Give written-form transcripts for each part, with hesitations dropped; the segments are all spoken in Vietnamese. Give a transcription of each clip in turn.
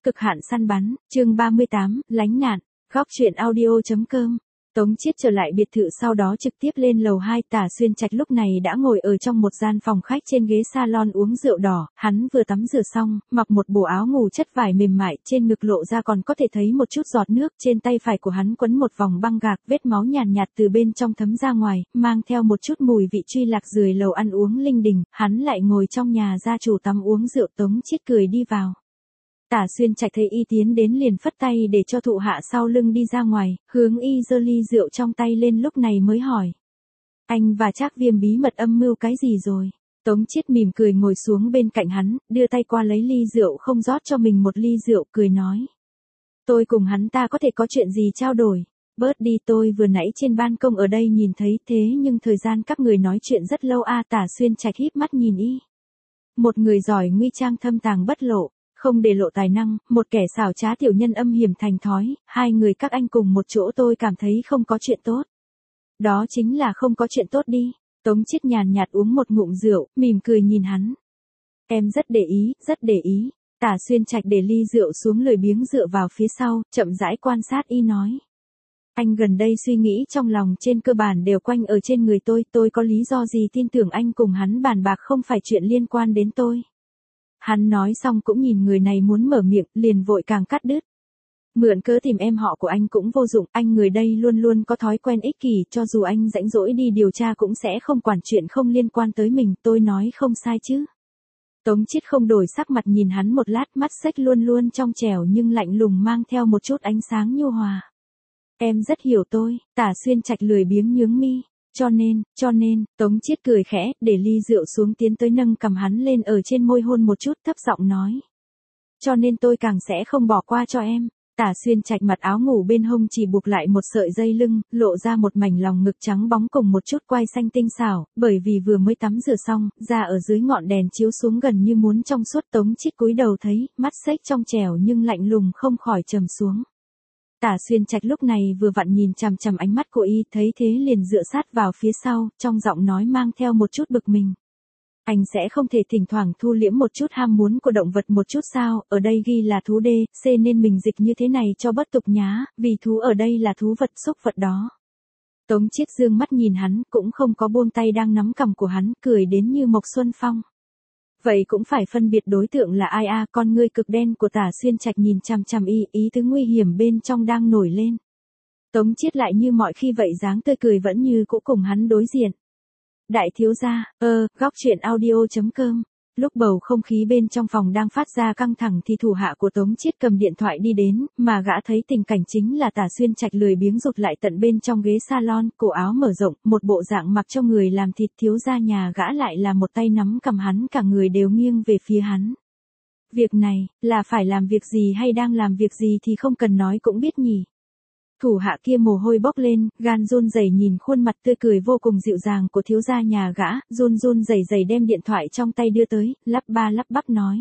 cực hạn săn bắn, chương 38, lánh nạn, góc truyện audio.com. Tống Chiết trở lại biệt thự sau đó trực tiếp lên lầu 2, Tả Xuyên Trạch lúc này đã ngồi ở trong một gian phòng khách trên ghế salon uống rượu đỏ, hắn vừa tắm rửa xong, mặc một bộ áo ngủ chất vải mềm mại, trên ngực lộ ra còn có thể thấy một chút giọt nước, trên tay phải của hắn quấn một vòng băng gạc, vết máu nhàn nhạt từ bên trong thấm ra ngoài, mang theo một chút mùi vị truy lạc rười lầu ăn uống linh đình, hắn lại ngồi trong nhà gia chủ tắm uống rượu. Tống Chiết cười đi vào. Tả Xuyên Trạch thấy y tiến đến liền phất tay để cho thụ hạ sau lưng đi ra ngoài, hướng y giơ ly rượu trong tay lên lúc này mới hỏi. Anh và Trác Viêm bí mật âm mưu cái gì rồi? Tống Chiết mỉm cười ngồi xuống bên cạnh hắn, đưa tay qua lấy ly rượu không rót cho mình một ly rượu, cười nói. Tôi cùng hắn ta có thể có chuyện gì trao đổi? Bớt đi, tôi vừa nãy trên ban công ở đây nhìn thấy, thế nhưng thời gian các người nói chuyện rất lâu a. Tả Xuyên Trạch híp mắt nhìn y. Một người giỏi nguy trang thâm tàng bất lộ. Không để lộ tài năng, một kẻ xảo trá tiểu nhân âm hiểm thành thói, hai người các anh cùng một chỗ tôi cảm thấy không có chuyện tốt. Đó chính là không có chuyện tốt đi. Tống Chiết nhàn nhạt uống một ngụm rượu, mỉm cười nhìn hắn. Em rất để ý, rất để ý. Tả Xuyên Trạch để ly rượu xuống lười biếng dựa vào phía sau, chậm rãi quan sát y nói. Anh gần đây suy nghĩ trong lòng trên cơ bản đều quanh ở trên người tôi có lý do gì tin tưởng anh cùng hắn bàn bạc không phải chuyện liên quan đến tôi. Hắn nói xong cũng nhìn người này muốn mở miệng, liền vội càng cắt đứt. Mượn cớ tìm em họ của anh cũng vô dụng, anh người đây luôn luôn có thói quen ích kỷ, cho dù anh rảnh rỗi đi điều tra cũng sẽ không quản chuyện không liên quan tới mình, tôi nói không sai chứ. Tống Chiết không đổi sắc mặt nhìn hắn một lát, mắt xếch luôn luôn trong trẻo nhưng lạnh lùng mang theo một chút ánh sáng nhu hòa. Em rất hiểu tôi. Tả Xuyên Trạch lười biếng nhướng mi. Cho nên, Tống Chiết cười khẽ, để ly rượu xuống tiến tới nâng cầm hắn lên ở trên môi hôn một chút, thấp giọng nói. Cho nên tôi càng sẽ không bỏ qua cho em. Tả Xuyên Trạch mặt áo ngủ bên hông chỉ buộc lại một sợi dây lưng, lộ ra một mảnh lòng ngực trắng bóng cùng một chút quai xanh tinh xảo, bởi vì vừa mới tắm rửa xong, da ở dưới ngọn đèn chiếu xuống gần như muốn trong suốt. Tống Chiết cúi đầu thấy, mắt xếch trong trẻo nhưng lạnh lùng không khỏi trầm xuống. Tả Xuyên Trạch lúc này vừa vặn nhìn chằm chằm ánh mắt của y, thấy thế liền dựa sát vào phía sau, trong giọng nói mang theo một chút bực mình. Anh sẽ không thể thỉnh thoảng thu liễm một chút ham muốn của động vật một chút sao, ở đây ghi là thú D, C nên mình dịch như thế này cho bất tục nhá, vì thú ở đây là thú vật xúc vật đó. Tống Chiết dương mắt nhìn hắn, cũng không có buông tay đang nắm cằm của hắn, cười đến như Mộc Xuân Phong. Vậy cũng phải phân biệt đối tượng là ai a. Con ngươi cực đen của Tả Xuyên Trạch nhìn chằm chằm y, ý tứ nguy hiểm bên trong đang nổi lên. Tống Chiết lại như mọi khi vậy dáng tươi cười vẫn như cũ cùng hắn đối diện. Đại thiếu gia, góc truyện audio.com. Lúc bầu không khí bên trong phòng đang phát ra căng thẳng thì thủ hạ của Tống Chiết cầm điện thoại đi đến, mà gã thấy tình cảnh chính là Tả Xuyên Trạch lười biếng rụt lại tận bên trong ghế salon, cổ áo mở rộng, một bộ dạng mặc cho người làm thịt. Thiếu gia nhà gã lại là một tay nắm cầm hắn, cả người đều nghiêng về phía hắn. Việc này, là phải làm việc gì hay đang làm việc gì thì không cần nói cũng biết nhỉ. Thủ hạ kia mồ hôi bốc lên, gan run rẩy nhìn khuôn mặt tươi cười vô cùng dịu dàng của thiếu gia nhà gã, run rẩy đem điện thoại trong tay đưa tới, lắp bắp nói.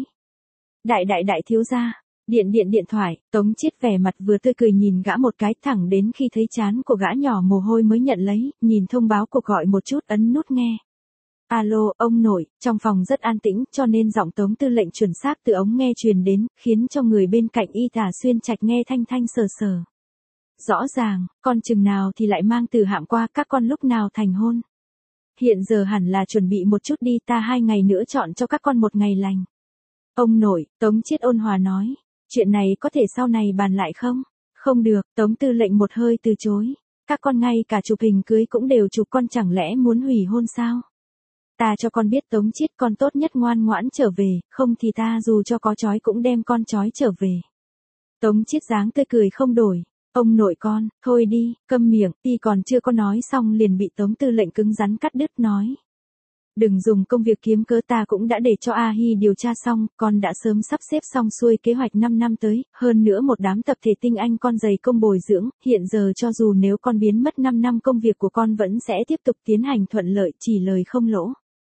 Đại thiếu gia, điện thoại. Tống Chiết vẻ mặt vừa tươi cười nhìn gã một cái, thẳng đến khi thấy trán của gã nhỏ mồ hôi mới nhận lấy, nhìn thông báo cuộc gọi một chút, ấn nút nghe. Alo, ông nội. Trong phòng rất an tĩnh, cho nên giọng Tống tư lệnh chuẩn xác từ ống nghe truyền đến, khiến cho người bên cạnh y Tả Xuyên Trạch nghe thanh sờ. Rõ ràng, con chừng nào thì lại mang từ hạm qua, các con lúc nào thành hôn. Hiện giờ hẳn là chuẩn bị một chút đi, ta 2 ngày nữa chọn cho các con một ngày lành. Ông nội, Tống Chiết ôn hòa nói, chuyện này có thể sau này bàn lại không? Không được, Tống tư lệnh một hơi từ chối. Các con ngay cả chụp hình cưới cũng đều chụp, con chẳng lẽ muốn hủy hôn sao? Ta cho con biết Tống Chiết, con tốt nhất ngoan ngoãn trở về, không thì ta dù cho có trói cũng đem con trói trở về. Tống Chiết dáng tươi cười không đổi. Ông nội con, thôi đi, câm miệng. Y còn chưa có nói xong liền bị Tống tư lệnh cứng rắn cắt đứt nói. Đừng dùng công việc kiếm cớ, ta cũng đã để cho A Hi điều tra xong, con đã sớm sắp xếp xong xuôi kế hoạch 5 năm tới, hơn nữa một đám tập thể tinh anh con dày công bồi dưỡng, hiện giờ cho dù nếu con biến mất 5 năm công việc của con vẫn sẽ tiếp tục tiến hành thuận lợi, chỉ lời không lỗ.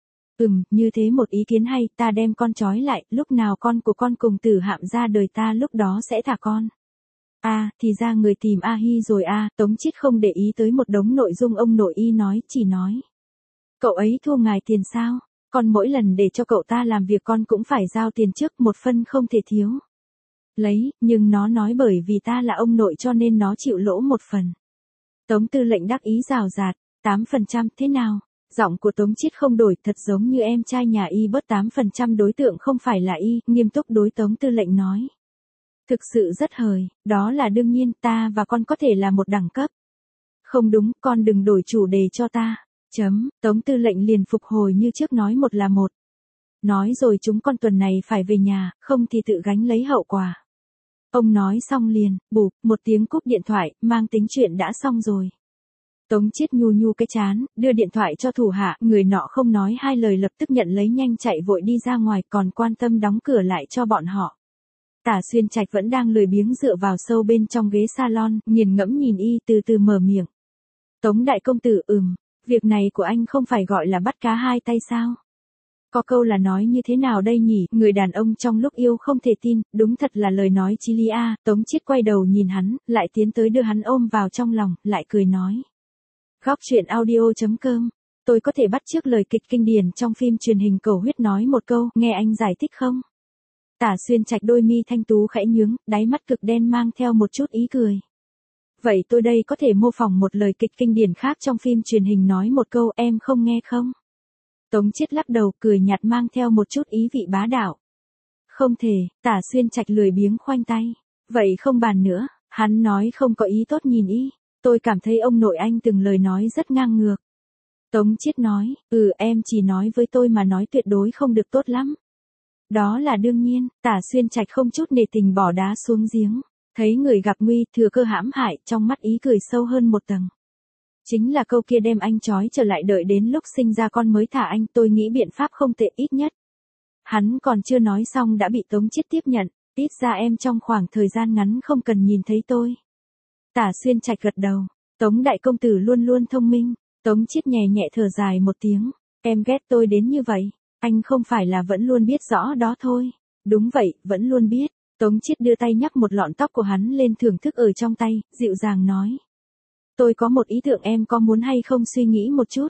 Như thế một ý kiến hay, ta đem con trói lại, lúc nào con của con cùng Tử Hạm ra đời ta lúc đó sẽ thả con. Thì ra người tìm A Hi rồi a. Tống Chiết không để ý tới một đống nội dung ông nội y nói, chỉ nói. Cậu ấy thua ngài tiền sao? Con mỗi lần để cho cậu ta làm việc con cũng phải giao tiền trước, 1 phân không thể thiếu. Lấy, nhưng nó nói bởi vì ta là ông nội cho nên nó chịu lỗ một phần. Tống Tư lệnh đắc ý rào rạt, 8% thế nào? Giọng của Tống Chiết không đổi, thật giống như em trai nhà y bớt 8% đối tượng không phải là y, nghiêm túc đối Tống Tư lệnh nói. Thực sự rất hời, đó là đương nhiên, ta và con có thể là một đẳng cấp. Không đúng, con đừng đổi chủ đề cho ta. Tống Tư lệnh liền phục hồi như trước nói một là một. Nói rồi chúng con tuần này phải về nhà, không thì tự gánh lấy hậu quả. Ông nói xong liền, bụp, một tiếng cúp điện thoại, mang tính chuyện đã xong rồi. Tống Chiết nhu nhu cái chán, đưa điện thoại cho thủ hạ, người nọ không nói hai lời lập tức nhận lấy nhanh chạy vội đi ra ngoài, còn quan tâm đóng cửa lại cho bọn họ. Tả Xuyên Trạch vẫn đang lười biếng dựa vào sâu bên trong ghế salon, nghiền ngẫm nhìn y từ từ mở miệng. Tống đại công tử, việc này của anh không phải gọi là bắt cá hai tay sao? Có câu là nói như thế nào đây nhỉ, người đàn ông trong lúc yêu không thể tin, đúng thật là lời nói chí lý a. Tống Chiết quay đầu nhìn hắn, lại tiến tới đưa hắn ôm vào trong lòng, lại cười nói. Góc truyện audio.com, tôi có thể bắt chước lời kịch kinh điển trong phim truyền hình Cầu Huyết nói một câu, nghe anh giải thích không? Tả Xuyên Trạch đôi mi thanh tú khẽ nhướng, đáy mắt cực đen mang theo một chút ý cười. Vậy tôi đây có thể mô phỏng một lời kịch kinh điển khác trong phim truyền hình nói một câu, em không nghe không? Tống Chiết lắc đầu, cười nhạt mang theo một chút ý vị bá đạo. Không thể, Tả Xuyên Trạch lười biếng khoanh tay. Vậy không bàn nữa, hắn nói không có ý tốt nhìn ý. Tôi cảm thấy ông nội anh từng lời nói rất ngang ngược. Tống Chiết nói, em chỉ nói với tôi mà nói tuyệt đối không được tốt lắm. Đó là đương nhiên, Tả Xuyên Trạch không chút nề tình bỏ đá xuống giếng. Thấy người gặp nguy, thừa cơ hãm hại, trong mắt ý cười sâu hơn một tầng. Chính là câu kia đem anh trói trở lại đợi đến lúc sinh ra con mới thả anh, tôi nghĩ biện pháp không tệ ít nhất. Hắn còn chưa nói xong đã bị Tống Chiết tiếp nhận, ít ra em trong khoảng thời gian ngắn không cần nhìn thấy tôi. Tả Xuyên Trạch gật đầu, Tống đại công tử luôn luôn thông minh. Tống Chiết nhẹ nhẹ thở dài một tiếng, em ghét tôi đến như vậy, anh không phải là vẫn luôn biết rõ đó thôi. Đúng vậy, vẫn luôn biết. Tống Chiết đưa tay nhắc một lọn tóc của hắn lên thưởng thức ở trong tay, dịu dàng nói. Tôi có một ý tưởng, em có muốn hay không suy nghĩ một chút?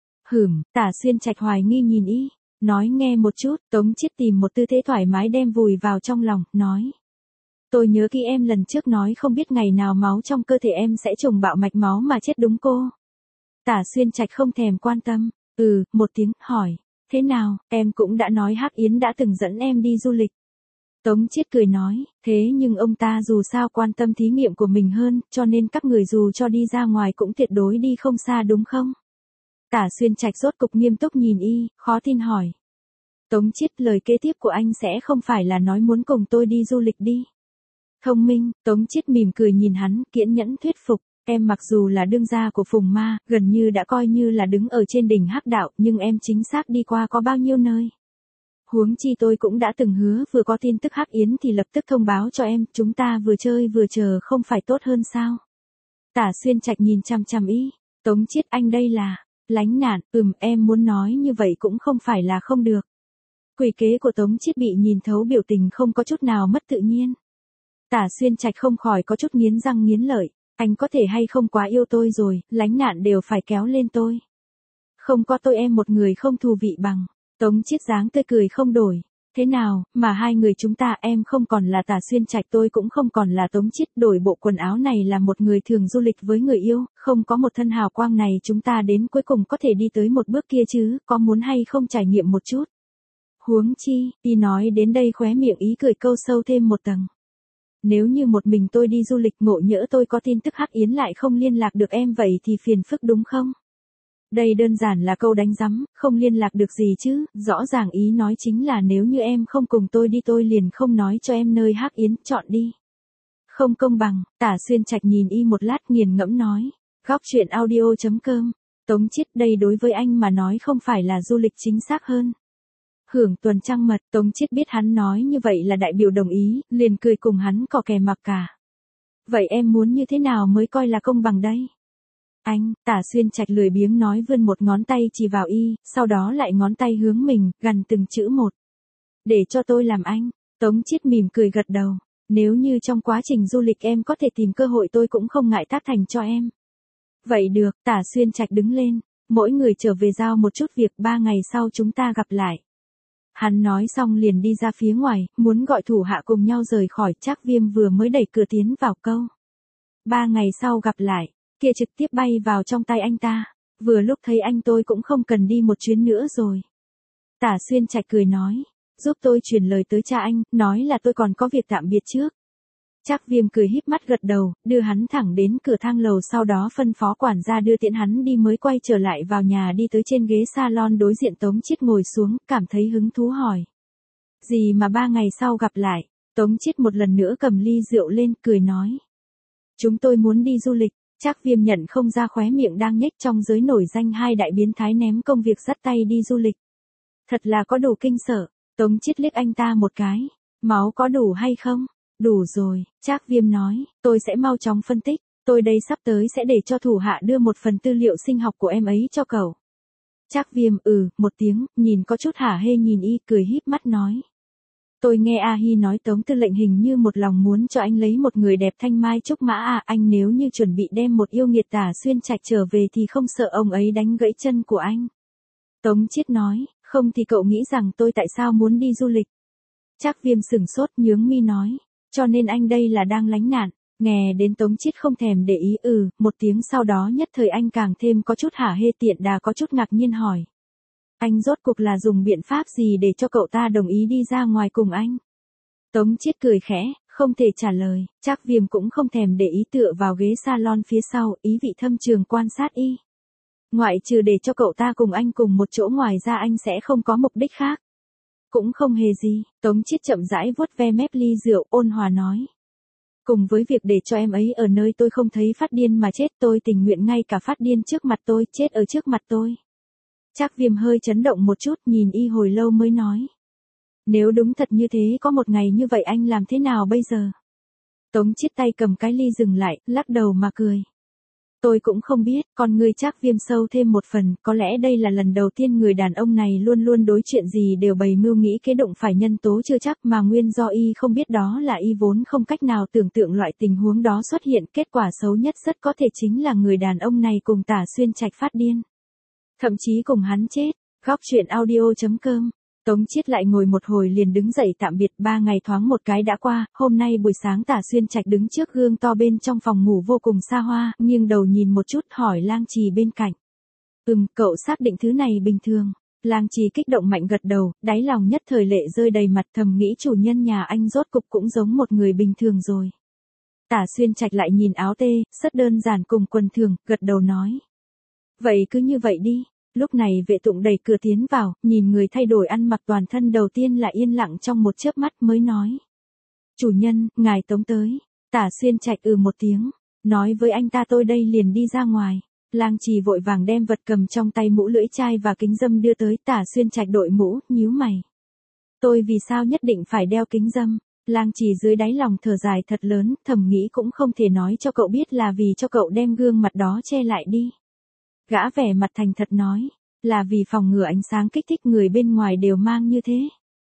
Tả Xuyên Trạch hoài nghi nhìn y, nói nghe một chút. Tống Chiết tìm một tư thế thoải mái đem vùi vào trong lòng, nói. Tôi nhớ khi em lần trước nói không biết ngày nào máu trong cơ thể em sẽ trùng bạo mạch máu mà chết đúng cô? Tả Xuyên Trạch không thèm quan tâm, một tiếng, hỏi. Thế nào, em cũng đã nói Hắc Yến đã từng dẫn em đi du lịch. Tống Chiết cười nói, thế nhưng ông ta dù sao quan tâm thí nghiệm của mình hơn, cho nên các người dù cho đi ra ngoài cũng tuyệt đối đi không xa đúng không? Tả Xuyên Trạch rốt cục nghiêm túc nhìn y, khó tin hỏi. Tống Chiết, lời kế tiếp của anh sẽ không phải là nói muốn cùng tôi đi du lịch đi. Thông minh, Tống Chiết mỉm cười nhìn hắn, kiên nhẫn thuyết phục. Em mặc dù là đương gia của Phùng Ma, gần như đã coi như là đứng ở trên đỉnh hắc đạo, nhưng em chính xác đi qua có bao nhiêu nơi? Huống chi tôi cũng đã từng hứa vừa có tin tức Hắc Yến thì lập tức thông báo cho em, chúng ta vừa chơi vừa chờ không phải tốt hơn sao? Tả Xuyên Trạch nhìn chăm chăm ý, Tống Chiết, anh đây là lánh nạn, em muốn nói như vậy cũng không phải là không được. Quỷ kế của Tống Chiết bị nhìn thấu, biểu tình không có chút nào mất tự nhiên. Tả Xuyên Trạch không khỏi có chút nghiến răng nghiến lợi, anh có thể hay không quá yêu tôi rồi, lánh nạn đều phải kéo lên tôi. Không có tôi em một người không thù vị bằng. Tống Chiết dáng tươi cười không đổi. Thế nào, mà hai người chúng ta, em không còn là Tả Xuyên Trạch, tôi cũng không còn là Tống Chiết, đổi bộ quần áo này là một người thường du lịch với người yêu, không có một thân hào quang này chúng ta đến cuối cùng có thể đi tới một bước kia chứ, có muốn hay không trải nghiệm một chút? Huống chi, y nói đến đây khóe miệng ý cười câu sâu thêm một tầng. Nếu như một mình tôi đi du lịch, ngộ nhỡ tôi có tin tức Hắc Yến lại không liên lạc được em, vậy thì phiền phức đúng không? Đây đơn giản là câu đánh rắm, không liên lạc được gì chứ, rõ ràng ý nói chính là nếu như em không cùng tôi đi tôi liền không nói cho em nơi Hắc Yến, chọn đi. Không công bằng, Tả Xuyên Trạch nhìn y một lát nghiền ngẫm nói. Góc truyện audio.com, Tống Chiết, đây đối với anh mà nói không phải là du lịch chính xác hơn. Hưởng tuần trăng mật, Tống Chiết biết hắn nói như vậy là đại biểu đồng ý, liền cười cùng hắn cò kè mặc cả. Vậy em muốn như thế nào mới coi là công bằng đây? Anh, Tả Xuyên Trạch lười biếng nói, vươn một ngón tay chỉ vào y, sau đó lại ngón tay hướng mình, gằn từng chữ một. Để cho tôi làm anh. Tống Chiết mỉm cười gật đầu. Nếu như trong quá trình du lịch em có thể tìm cơ hội tôi cũng không ngại tác thành cho em. Vậy được, Tả Xuyên Trạch đứng lên. Mỗi người trở về giao một chút việc, 3 ngày sau chúng ta gặp lại. Hắn nói xong liền đi ra phía ngoài, muốn gọi thủ hạ cùng nhau rời khỏi. Trác Viêm vừa mới đẩy cửa tiến vào câu. 3 ngày sau gặp lại, kia trực tiếp bay vào trong tay anh ta. Vừa lúc thấy anh tôi cũng không cần đi một chuyến nữa rồi. Tả Xuyên Trạch cười nói, giúp tôi truyền lời tới cha anh, nói là tôi còn có việc tạm biệt trước. Trác Viêm cười híp mắt gật đầu, đưa hắn thẳng đến cửa thang lầu, sau đó phân phó quản gia đưa tiễn hắn đi, mới quay trở lại vào nhà, đi tới trên ghế salon đối diện Tống Chiết ngồi xuống, cảm thấy hứng thú hỏi. Gì mà 3 ngày sau gặp lại? Tống Chiết một lần nữa cầm ly rượu lên, cười nói. Chúng tôi muốn đi du lịch. Trác Viêm nhận không ra, khóe miệng đang nhếch, trong giới nổi danh hai đại biến thái ném công việc dắt tay đi du lịch. Thật là có đủ kinh sợ. Tống Chiết liếc anh ta một cái. Máu có đủ hay không? Đủ rồi, Trác Viêm nói, tôi sẽ mau chóng phân tích, tôi đây sắp tới sẽ để cho thủ hạ đưa một phần tư liệu sinh học của em ấy cho cậu. Trác Viêm một tiếng, nhìn có chút hả hê nhìn y, cười híp mắt nói. Tôi nghe A Hi nói Tống tư lệnh hình như một lòng muốn cho anh lấy một người đẹp thanh mai trúc mã à, anh nếu như chuẩn bị đem một yêu nghiệt Tả Xuyên Trạch trở về thì không sợ ông ấy đánh gãy chân của anh. Tống Chiết nói, không thì cậu nghĩ rằng tôi tại sao muốn đi du lịch? Trác Viêm sửng sốt, nhướng mi nói. Cho nên anh đây là đang lánh nạn. Nghe đến Tống Chiết không thèm để ý một tiếng, sau đó nhất thời anh càng thêm có chút hả hê, tiện đà có chút ngạc nhiên hỏi. Anh rốt cuộc là dùng biện pháp gì để cho cậu ta đồng ý đi ra ngoài cùng anh? Tống Chiết cười khẽ, không thể trả lời. Trác Viêm cũng không thèm để ý, tựa vào ghế salon phía sau, ý vị thâm trường quan sát y. Ngoại trừ để cho cậu ta cùng anh cùng một chỗ, ngoài ra anh sẽ không có mục đích khác. Cũng không hề gì. Tống Chiết chậm rãi vuốt ve mép ly rượu, ôn hòa nói. Cùng với việc để cho em ấy ở nơi tôi không thấy phát điên mà chết, tôi tình nguyện ngay cả phát điên trước mặt tôi, chết ở trước mặt tôi. Trác Viêm hơi chấn động một chút, nhìn y hồi lâu mới nói. Nếu đúng thật như thế, có một ngày như vậy anh làm thế nào bây giờ? Tống Chiết tay cầm cái ly dừng lại, lắc đầu mà cười. Tôi cũng không biết, con người Trác Viêm sâu thêm một phần, có lẽ đây là lần đầu tiên người đàn ông này luôn luôn đối chuyện gì đều bày mưu nghĩ kế, đụng phải nhân tố chưa chắc, mà nguyên do y không biết đó là y vốn không cách nào tưởng tượng loại tình huống đó xuất hiện, kết quả xấu nhất rất có thể chính là người đàn ông này cùng Tả Xuyên Trạch phát điên. Thậm chí cùng hắn chết. Góc truyện audio.com. Tống Chiết lại ngồi một hồi liền đứng dậy tạm biệt. 3 ngày thoáng một cái đã qua, hôm nay buổi sáng Tả Xuyên Trạch đứng trước gương to bên trong phòng ngủ vô cùng xa hoa, nghiêng đầu nhìn một chút, hỏi Lang Trì bên cạnh. Cậu xác định thứ này bình thường. Lang Trì kích động mạnh gật đầu, đáy lòng nhất thời lệ rơi đầy mặt, thầm nghĩ chủ nhân nhà anh rốt cục cũng giống một người bình thường rồi. Tả Xuyên Trạch lại nhìn áo tê, rất đơn giản cùng quần thường, gật đầu nói. Vậy cứ như vậy đi. Lúc này vệ tụng đẩy cửa tiến vào, nhìn người thay đổi ăn mặc toàn thân, đầu tiên là yên lặng trong một chớp mắt mới nói. Chủ nhân, ngài Tống tới. Tả Xuyên Trạch một tiếng, nói với anh ta tôi đây liền đi ra ngoài. Lang Trì vội vàng đem vật cầm trong tay, mũ lưỡi chai và kính râm đưa tới. Tả Xuyên Trạch đội mũ, nhíu mày. Tôi vì sao nhất định phải đeo kính râm? Lang Trì dưới đáy lòng thở dài thật lớn, thầm nghĩ cũng không thể nói cho cậu biết là vì cho cậu đem gương mặt đó che lại đi. Gã vẻ mặt thành thật nói, là vì phòng ngừa ánh sáng kích thích người bên ngoài đều mang như thế.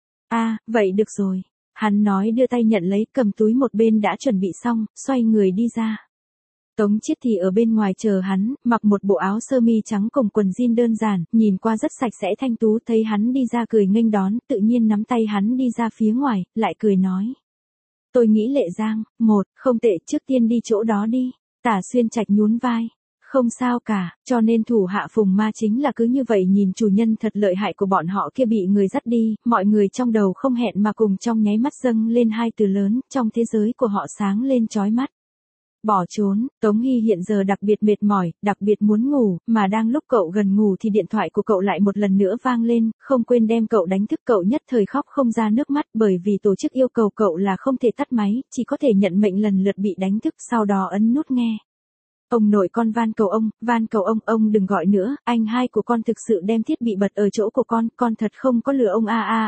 Vậy được rồi. Hắn nói đưa tay nhận lấy, cầm túi một bên đã chuẩn bị xong, xoay người đi ra. Tống Chiết thì ở bên ngoài chờ hắn, mặc một bộ áo sơ mi trắng cùng quần jean đơn giản, nhìn qua rất sạch sẽ thanh tú, thấy hắn đi ra cười nghênh đón, tự nhiên nắm tay hắn đi ra phía ngoài, lại cười nói. Tôi nghĩ Lệ Giang, không tệ, trước tiên đi chỗ đó đi. Tả Xuyên Trạch nhún vai. Không sao cả, cho nên thủ hạ Phùng Ma chính là cứ như vậy nhìn chủ nhân thật lợi hại của bọn họ kia bị người dắt đi, mọi người trong đầu không hẹn mà cùng trong nháy mắt dâng lên hai từ lớn, trong thế giới của họ sáng lên chói mắt. Bỏ trốn. Tống Hy hiện giờ đặc biệt mệt mỏi, đặc biệt muốn ngủ, mà đang lúc cậu gần ngủ thì điện thoại của cậu lại một lần nữa vang lên, không quên đem cậu đánh thức. Cậu nhất thời khóc không ra nước mắt, bởi vì tổ chức yêu cầu cậu là không thể tắt máy, chỉ có thể nhận mệnh lần lượt bị đánh thức, sau đó ấn nút nghe. Ông nội con van cầu ông đừng gọi nữa, anh hai của con thực sự đem thiết bị bật ở chỗ của con thật không có lừa ông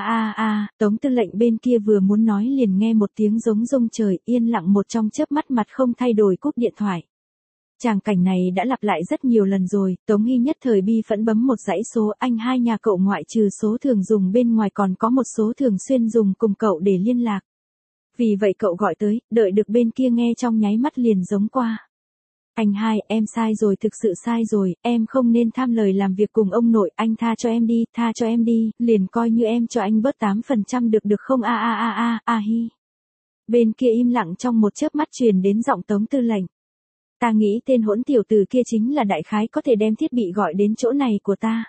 Tống tư lệnh bên kia vừa muốn nói liền nghe một tiếng giống rung trời, yên lặng một trong chớp mắt, mặt không thay đổi cúp điện thoại. Tràng cảnh này đã lặp lại rất nhiều lần rồi, Tống Hy nhất thời bi phẫn bấm một dãy số, anh hai nhà cậu ngoại trừ số thường dùng bên ngoài còn có một số thường xuyên dùng cùng cậu để liên lạc. Vì vậy cậu gọi tới, đợi được bên kia nghe trong nháy mắt liền giống qua. Anh hai, em sai rồi, thực sự sai rồi, em không nên tham lời làm việc cùng ông nội, anh tha cho em đi, tha cho em đi, liền coi như em cho anh bớt 8% được không hi. Bên kia im lặng trong một chớp mắt truyền đến giọng Tống Tư lệnh. Ta nghĩ tên hỗn tiểu tử kia chính là đại khái có thể đem thiết bị gọi đến chỗ này của ta.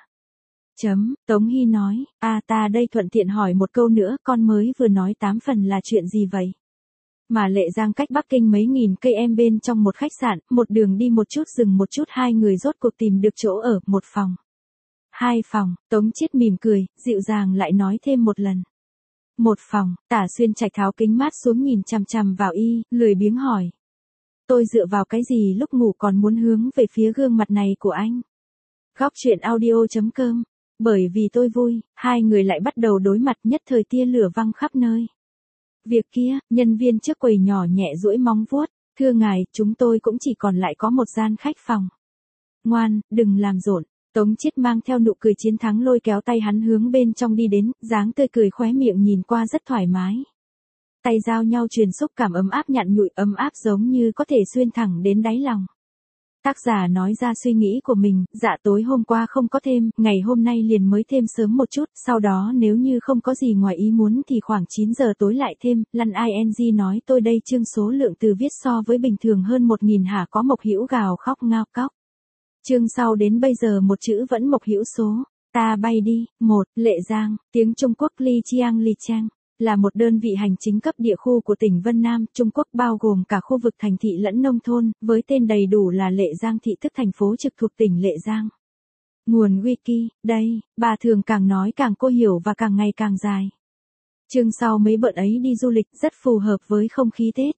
Tống Hy nói, ta đây thuận tiện hỏi một câu nữa, con mới vừa nói 8 phần là chuyện gì vậy? Mà Lệ Giang cách Bắc Kinh mấy nghìn cây em bên trong một khách sạn, một đường đi một chút dừng một chút, hai người rốt cuộc tìm được chỗ ở, một phòng. 2 phòng, Tống Chiết mỉm cười, dịu dàng lại nói thêm một lần. 1 phòng, Tả Xuyên Trạch tháo kính mát xuống nhìn chằm chằm vào y, lười biếng hỏi. Tôi dựa vào cái gì lúc ngủ còn muốn hướng về phía gương mặt này của anh? Góc truyện audio.com. Bởi vì tôi vui, hai người lại bắt đầu đối mặt, nhất thời tia lửa văng khắp nơi. Việc kia, nhân viên trước quầy nhỏ nhẹ duỗi móng vuốt, thưa ngài, chúng tôi cũng chỉ còn lại có một gian khách phòng. Ngoan, đừng làm rộn. Tống Chiết mang theo nụ cười chiến thắng lôi kéo tay hắn hướng bên trong đi đến, dáng tươi cười khóe miệng nhìn qua rất thoải mái. Tay giao nhau truyền xúc cảm ấm áp nhặn nhụi, ấm áp giống như có thể xuyên thẳng đến đáy lòng. Tác giả nói ra suy nghĩ của mình, dạ tối hôm qua không có thêm, ngày hôm nay liền mới thêm sớm một chút, sau đó nếu như không có gì ngoài ý muốn thì khoảng 9 giờ tối lại thêm, lăn ing nói tôi đây chương số lượng từ viết so với bình thường hơn 1.000 hả, có Mộc Hữu gào khóc ngao cóc. Chương sau đến bây giờ một chữ vẫn Mộc Hữu số, ta bay đi, 1, Lệ Giang, tiếng Trung Quốc Li Chang. Là một đơn vị hành chính cấp địa khu của tỉnh Vân Nam, Trung Quốc, bao gồm cả khu vực thành thị lẫn nông thôn, với tên đầy đủ là Lệ Giang thị, tức thành phố trực thuộc tỉnh Lệ Giang. Nguồn wiki, đây, bà thường càng nói càng cô hiểu và càng ngày càng dài. Chương sau mấy bận ấy đi du lịch rất phù hợp với không khí Tết.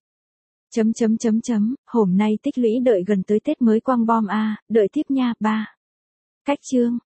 Hôm nay tích lũy đợi gần tới Tết mới quăng bom đợi tiếp nha, 3. Cách chương.